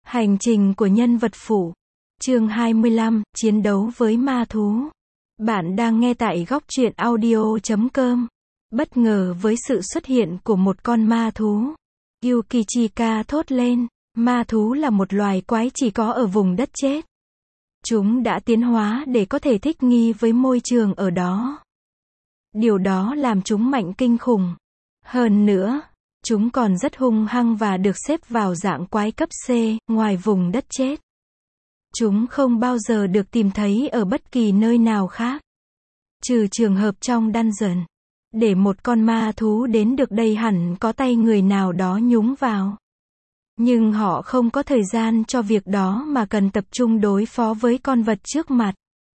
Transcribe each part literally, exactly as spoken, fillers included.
Hành trình của nhân vật phụ. Chương hai mươi lăm, chiến đấu với ma thú. Bạn đang nghe tại góc truyện audio chấm com. Bất ngờ với sự xuất hiện của một con ma thú, Yukichika thốt lên, ma thú là một loài quái chỉ có ở vùng đất chết. Chúng đã tiến hóa để có thể thích nghi với môi trường ở đó. Điều đó làm chúng mạnh kinh khủng. Hơn nữa, chúng còn rất hung hăng và được xếp vào dạng quái cấp C, ngoài vùng đất chết. Chúng không bao giờ được tìm thấy ở bất kỳ nơi nào khác, trừ trường hợp trong dungeon. Để một con ma thú đến được đây hẳn có tay người nào đó nhúng vào. Nhưng họ không có thời gian cho việc đó mà cần tập trung đối phó với con vật trước mặt.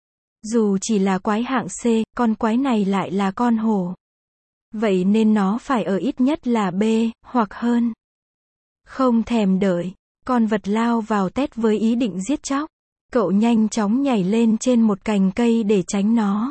Dù chỉ là quái hạng C, con quái này lại là con hổ. Vậy nên nó phải ở ít nhất là B, hoặc hơn. Không thèm đợi, con vật lao vào tét với ý định giết chóc. Cậu nhanh chóng nhảy lên trên một cành cây để tránh nó.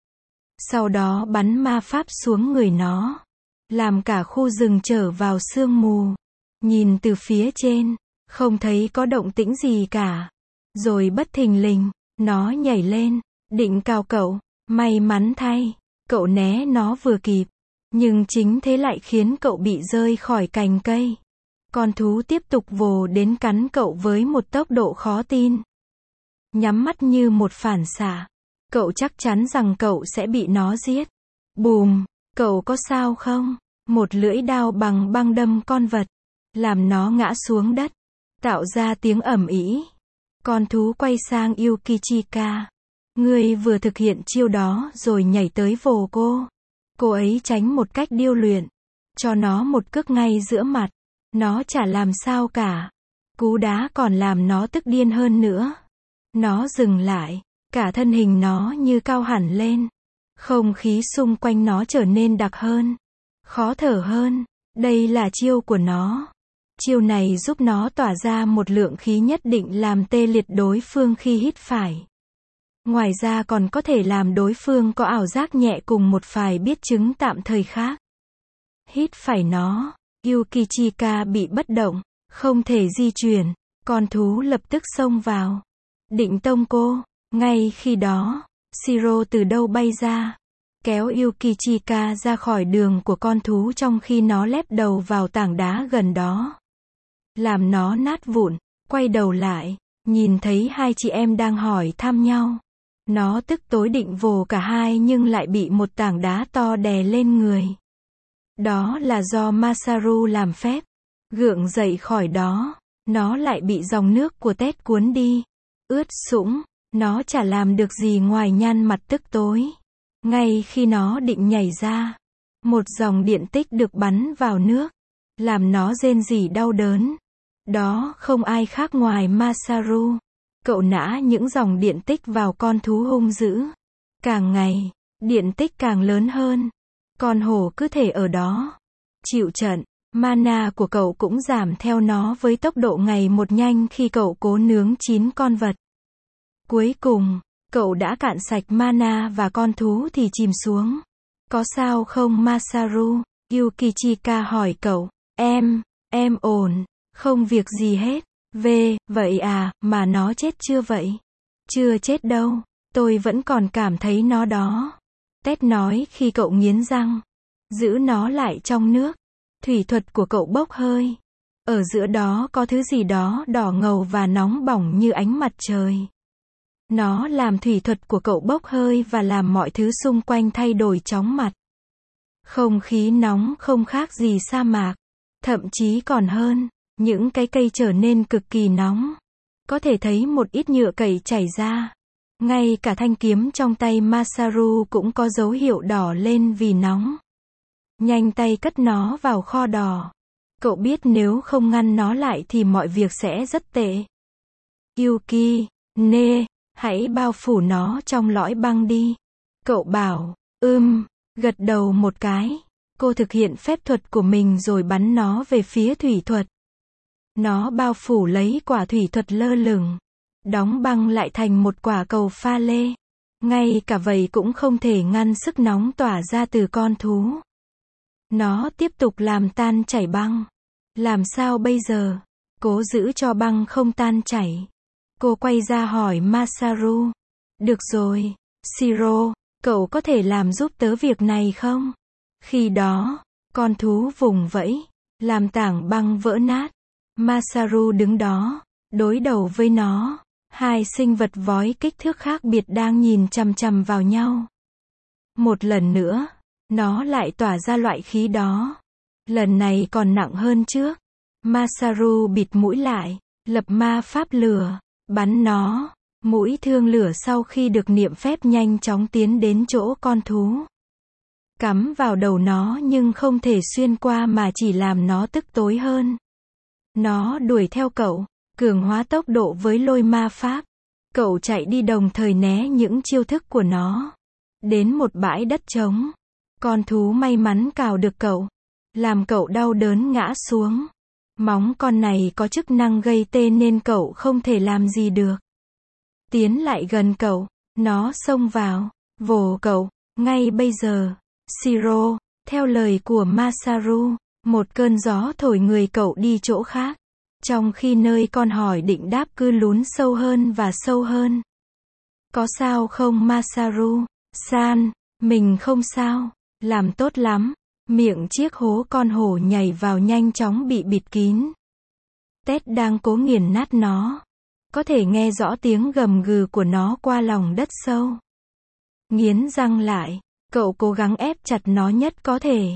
Sau đó bắn ma pháp xuống người nó, làm cả khu rừng trở vào sương mù. Nhìn từ phía trên, không thấy có động tĩnh gì cả. Rồi bất thình lình, nó nhảy lên, định cào cậu. May mắn thay, cậu né nó vừa kịp. Nhưng chính thế lại khiến cậu bị rơi khỏi cành cây. Con thú tiếp tục vồ đến cắn cậu với một tốc độ khó tin. Nhắm mắt như một phản xạ, cậu chắc chắn rằng cậu sẽ bị nó giết. Bùm, cậu có sao không? Một lưỡi đao bằng băng đâm con vật, làm nó ngã xuống đất, tạo ra tiếng ầm ĩ. Con thú quay sang Yukichika. Ngươi vừa thực hiện chiêu đó rồi nhảy tới vồ cô. Cô ấy tránh một cách điêu luyện, cho nó một cước ngay giữa mặt. Nó chả làm sao cả. Cú đá còn làm nó tức điên hơn nữa. Nó dừng lại, cả thân hình nó như cao hẳn lên. Không khí xung quanh nó trở nên đặc hơn, khó thở hơn. Đây là chiêu của nó. Chiêu này giúp nó tỏa ra một lượng khí nhất định làm tê liệt đối phương khi hít phải. Ngoài ra còn có thể làm đối phương có ảo giác nhẹ cùng một vài biết chứng tạm thời khác. Hít phải nó, Yukichika bị bất động, không thể di chuyển. Con thú lập tức xông vào, định tông cô. Ngay khi đó, Shiro từ đâu bay ra, kéo Yukichika ra khỏi đường của con thú trong khi nó lép đầu vào tảng đá gần đó, làm nó nát vụn. Quay đầu lại, nhìn thấy hai chị em đang hỏi thăm nhau. Nó tức tối định vồ cả hai nhưng lại bị một tảng đá to đè lên người. Đó là do Masaru làm phép. Gượng dậy khỏi đó, nó lại bị dòng nước của tét cuốn đi. Ướt sũng, nó chả làm được gì ngoài nhăn mặt tức tối. Ngay khi nó định nhảy ra, một dòng điện tích được bắn vào nước, làm nó rên rỉ đau đớn. Đó không ai khác ngoài Masaru. Cậu nã những dòng điện tích vào con thú hung dữ. Càng ngày, điện tích càng lớn hơn. Con hổ cứ thể ở đó, chịu trận. Mana của cậu cũng giảm theo nó với tốc độ ngày một nhanh khi cậu cố nướng chín con vật. Cuối cùng, cậu đã cạn sạch mana và con thú thì chìm xuống. Có sao không Masaru? Yukichika hỏi cậu. Em, em ổn, không việc gì hết. Về, vậy à, mà nó chết chưa vậy? Chưa chết đâu, tôi vẫn còn cảm thấy nó đó. Tét nói khi cậu nghiến răng. Giữ nó lại trong nước. Thủy thuật của cậu bốc hơi. Ở giữa đó có thứ gì đó đỏ ngầu và nóng bỏng như ánh mặt trời. Nó làm thủy thuật của cậu bốc hơi và làm mọi thứ xung quanh thay đổi chóng mặt. Không khí nóng không khác gì sa mạc. Thậm chí còn hơn. Những cái cây trở nên cực kỳ nóng. Có thể thấy một ít nhựa cậy chảy ra. Ngay cả thanh kiếm trong tay Masaru cũng có dấu hiệu đỏ lên vì nóng. Nhanh tay cất nó vào kho đỏ. Cậu biết nếu không ngăn nó lại thì mọi việc sẽ rất tệ. Yuki, nê, hãy bao phủ nó trong lõi băng đi. Cậu bảo, ưm, gật đầu một cái. Cô thực hiện phép thuật của mình rồi bắn nó về phía thủy thuật. Nó bao phủ lấy quả thủy thuật lơ lửng, đóng băng lại thành một quả cầu pha lê. Ngay cả vậy cũng không thể ngăn sức nóng tỏa ra từ con thú. Nó tiếp tục làm tan chảy băng. Làm sao bây giờ? cố giữ cho băng không tan chảy. Cô quay ra hỏi Masaru. Được rồi, Shiro, cậu có thể làm giúp tớ việc này không? Khi đó, con thú vùng vẫy, làm tảng băng vỡ nát. Masaru đứng đó, đối đầu với nó. Hai sinh vật vói kích thước khác biệt đang nhìn chằm chằm vào nhau. Một lần nữa, nó lại tỏa ra loại khí đó. Lần này còn nặng hơn trước. Masaru bịt mũi lại, lập ma pháp lửa, bắn nó. Mũi thương lửa sau khi được niệm phép nhanh chóng tiến đến chỗ con thú. Cắm vào đầu nó nhưng không thể xuyên qua mà chỉ làm nó tức tối hơn. Nó đuổi theo cậu, cường hóa tốc độ với lôi ma pháp. Cậu chạy đi đồng thời né những chiêu thức của nó. Đến một bãi đất trống. Con thú may mắn cào được cậu. Làm cậu đau đớn ngã xuống. Móng con này có chức năng gây tê nên cậu không thể làm gì được. Tiến lại gần cậu, nó xông vào, vồ cậu, ngay bây giờ. Shiro, theo lời của Masaru, một cơn gió thổi người cậu đi chỗ khác. Trong khi nơi con hỏi định đáp cứ lún sâu hơn và sâu hơn. Có sao không Masaru? San, mình không sao, làm tốt lắm. Miệng chiếc hố con hổ nhảy vào nhanh chóng bị bịt kín. Ted đang cố nghiền nát nó. Có thể nghe rõ tiếng gầm gừ của nó qua lòng đất sâu. Nghiến răng lại, cậu cố gắng ép chặt nó nhất có thể.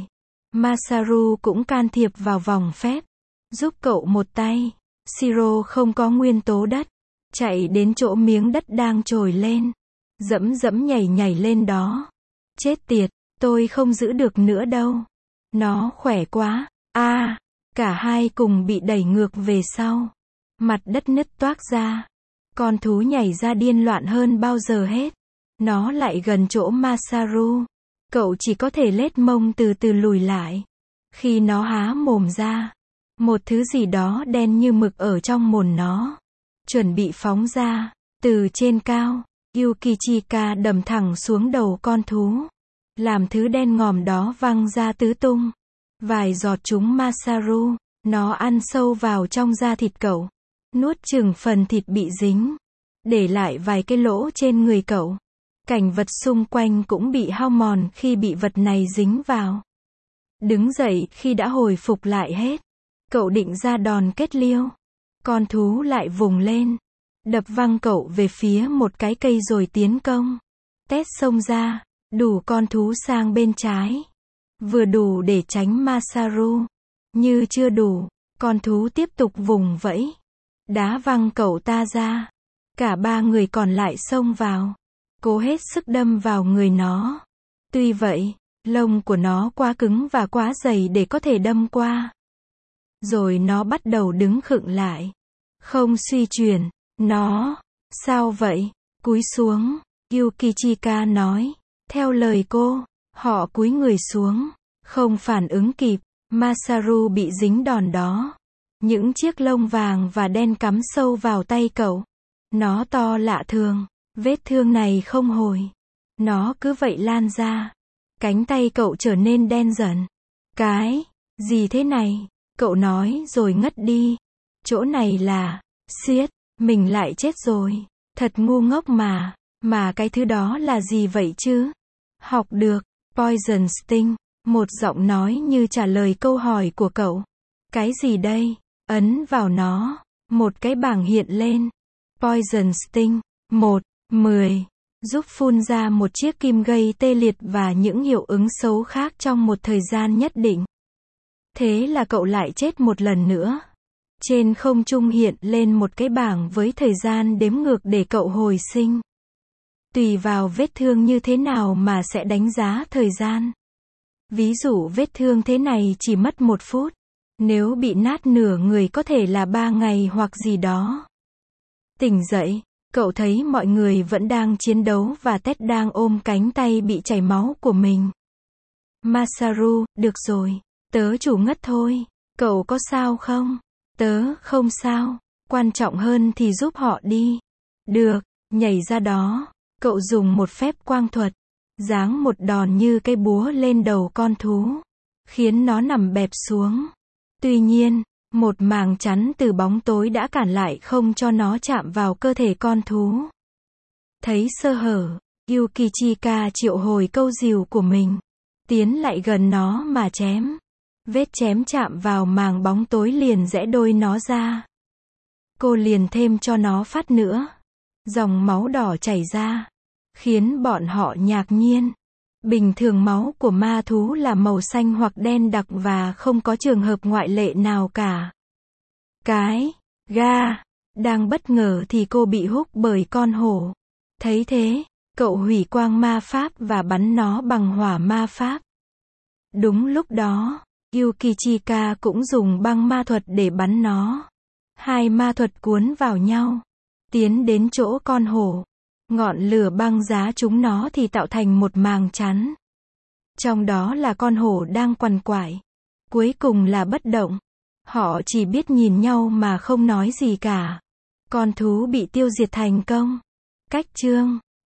Masaru cũng can thiệp vào vòng phép, giúp cậu một tay. Shiro không có nguyên tố đất, chạy đến chỗ miếng đất đang trồi lên, dẫm dẫm nhảy nhảy lên đó. Chết tiệt, tôi không giữ được nữa đâu. Nó khỏe quá. A, à, cả hai cùng bị đẩy ngược về sau. Mặt đất nứt toác ra. Con thú nhảy ra điên loạn hơn bao giờ hết. Nó lại gần chỗ Masaru. Cậu chỉ có thể lết mông từ từ lùi lại. Khi nó há mồm ra, một thứ gì đó đen như mực ở trong mồm nó. Chuẩn bị phóng ra. Từ trên cao, Yukichika đầm thẳng xuống đầu con thú. Làm thứ đen ngòm đó văng ra tứ tung. Vài giọt chúng Masaru. Nó ăn sâu vào trong da thịt cậu. Nuốt chửng phần thịt bị dính. Để lại vài cái lỗ trên người cậu. Cảnh vật xung quanh cũng bị hao mòn khi bị vật này dính vào. Đứng dậy khi đã hồi phục lại hết. Cậu định ra đòn kết liêu. Con thú lại vùng lên. Đập văng cậu về phía một cái cây rồi tiến công. Tét xông ra. Đủ con thú sang bên trái. Vừa đủ để tránh Masaru. Như chưa đủ, con thú tiếp tục vùng vẫy. Đá văng cậu ta ra. Cả ba người còn lại xông vào. Cố hết sức đâm vào người nó. Tuy vậy, lông của nó quá cứng và quá dày để có thể đâm qua. Rồi nó bắt đầu đứng khựng lại. Không suy chuyển. Nó, sao vậy? Cúi xuống. Yukichika nói. Theo lời cô, họ cúi người xuống. Không phản ứng kịp. Masaru bị dính đòn đó. Những chiếc lông vàng và đen cắm sâu vào tay cậu. Nó to lạ thường. Vết thương này không hồi. Nó cứ vậy lan ra. Cánh tay cậu trở nên đen dần. Cái, gì thế này? Cậu nói rồi ngất đi. Chỗ này là, xiết, mình lại chết rồi. Thật ngu ngốc mà. Mà cái thứ đó là gì vậy chứ? Học được, Poison Sting. Một giọng nói như trả lời câu hỏi của cậu. Cái gì đây? Ấn vào nó. Một cái bảng hiện lên. Poison Sting. một, mười. Giúp phun ra một chiếc kim gây tê liệt và những hiệu ứng xấu khác trong một thời gian nhất định. Thế là cậu lại chết một lần nữa. Trên không trung hiện lên một cái bảng với thời gian đếm ngược để cậu hồi sinh. Tùy vào vết thương như thế nào mà sẽ đánh giá thời gian. Ví dụ vết thương thế này chỉ mất một phút. Nếu bị nát nửa người có thể là ba ngày hoặc gì đó. Tỉnh dậy, cậu thấy mọi người vẫn đang chiến đấu và Ted đang ôm cánh tay bị chảy máu của mình. Masaru, được rồi, tớ chủ ngất thôi. Cậu có sao không? Tớ không sao. Quan trọng hơn thì giúp họ đi. Được, nhảy ra đó. Cậu dùng một phép quang thuật. Giáng một đòn như cây búa lên đầu con thú. Khiến nó nằm bẹp xuống. Tuy nhiên, Một màng chắn từ bóng tối đã cản lại không cho nó chạm vào cơ thể con thú. Thấy sơ hở, Yukichika triệu hồi câu rìu của mình, tiến lại gần nó mà chém. Vết chém chạm vào màng bóng tối liền rẽ đôi nó ra. Cô liền thêm cho nó phát nữa. Dòng máu đỏ chảy ra, khiến bọn họ ngạc nhiên. Bình thường máu của ma thú là màu xanh hoặc đen đặc và không có trường hợp ngoại lệ nào cả. Cái, ga, đang bất ngờ thì cô bị húc bởi con hổ. Thấy thế, cậu hủy quang ma pháp và bắn nó bằng hỏa ma pháp. Đúng lúc đó, Yukichika cũng dùng băng ma thuật để bắn nó. Hai ma thuật cuốn vào nhau, tiến đến chỗ con hổ. Ngọn lửa băng giá chúng nó thì tạo thành một màng chắn. Trong đó là con hổ đang quằn quại. Cuối cùng là bất động. Họ chỉ biết nhìn nhau mà không nói gì cả. Con thú bị tiêu diệt thành công. Cách chương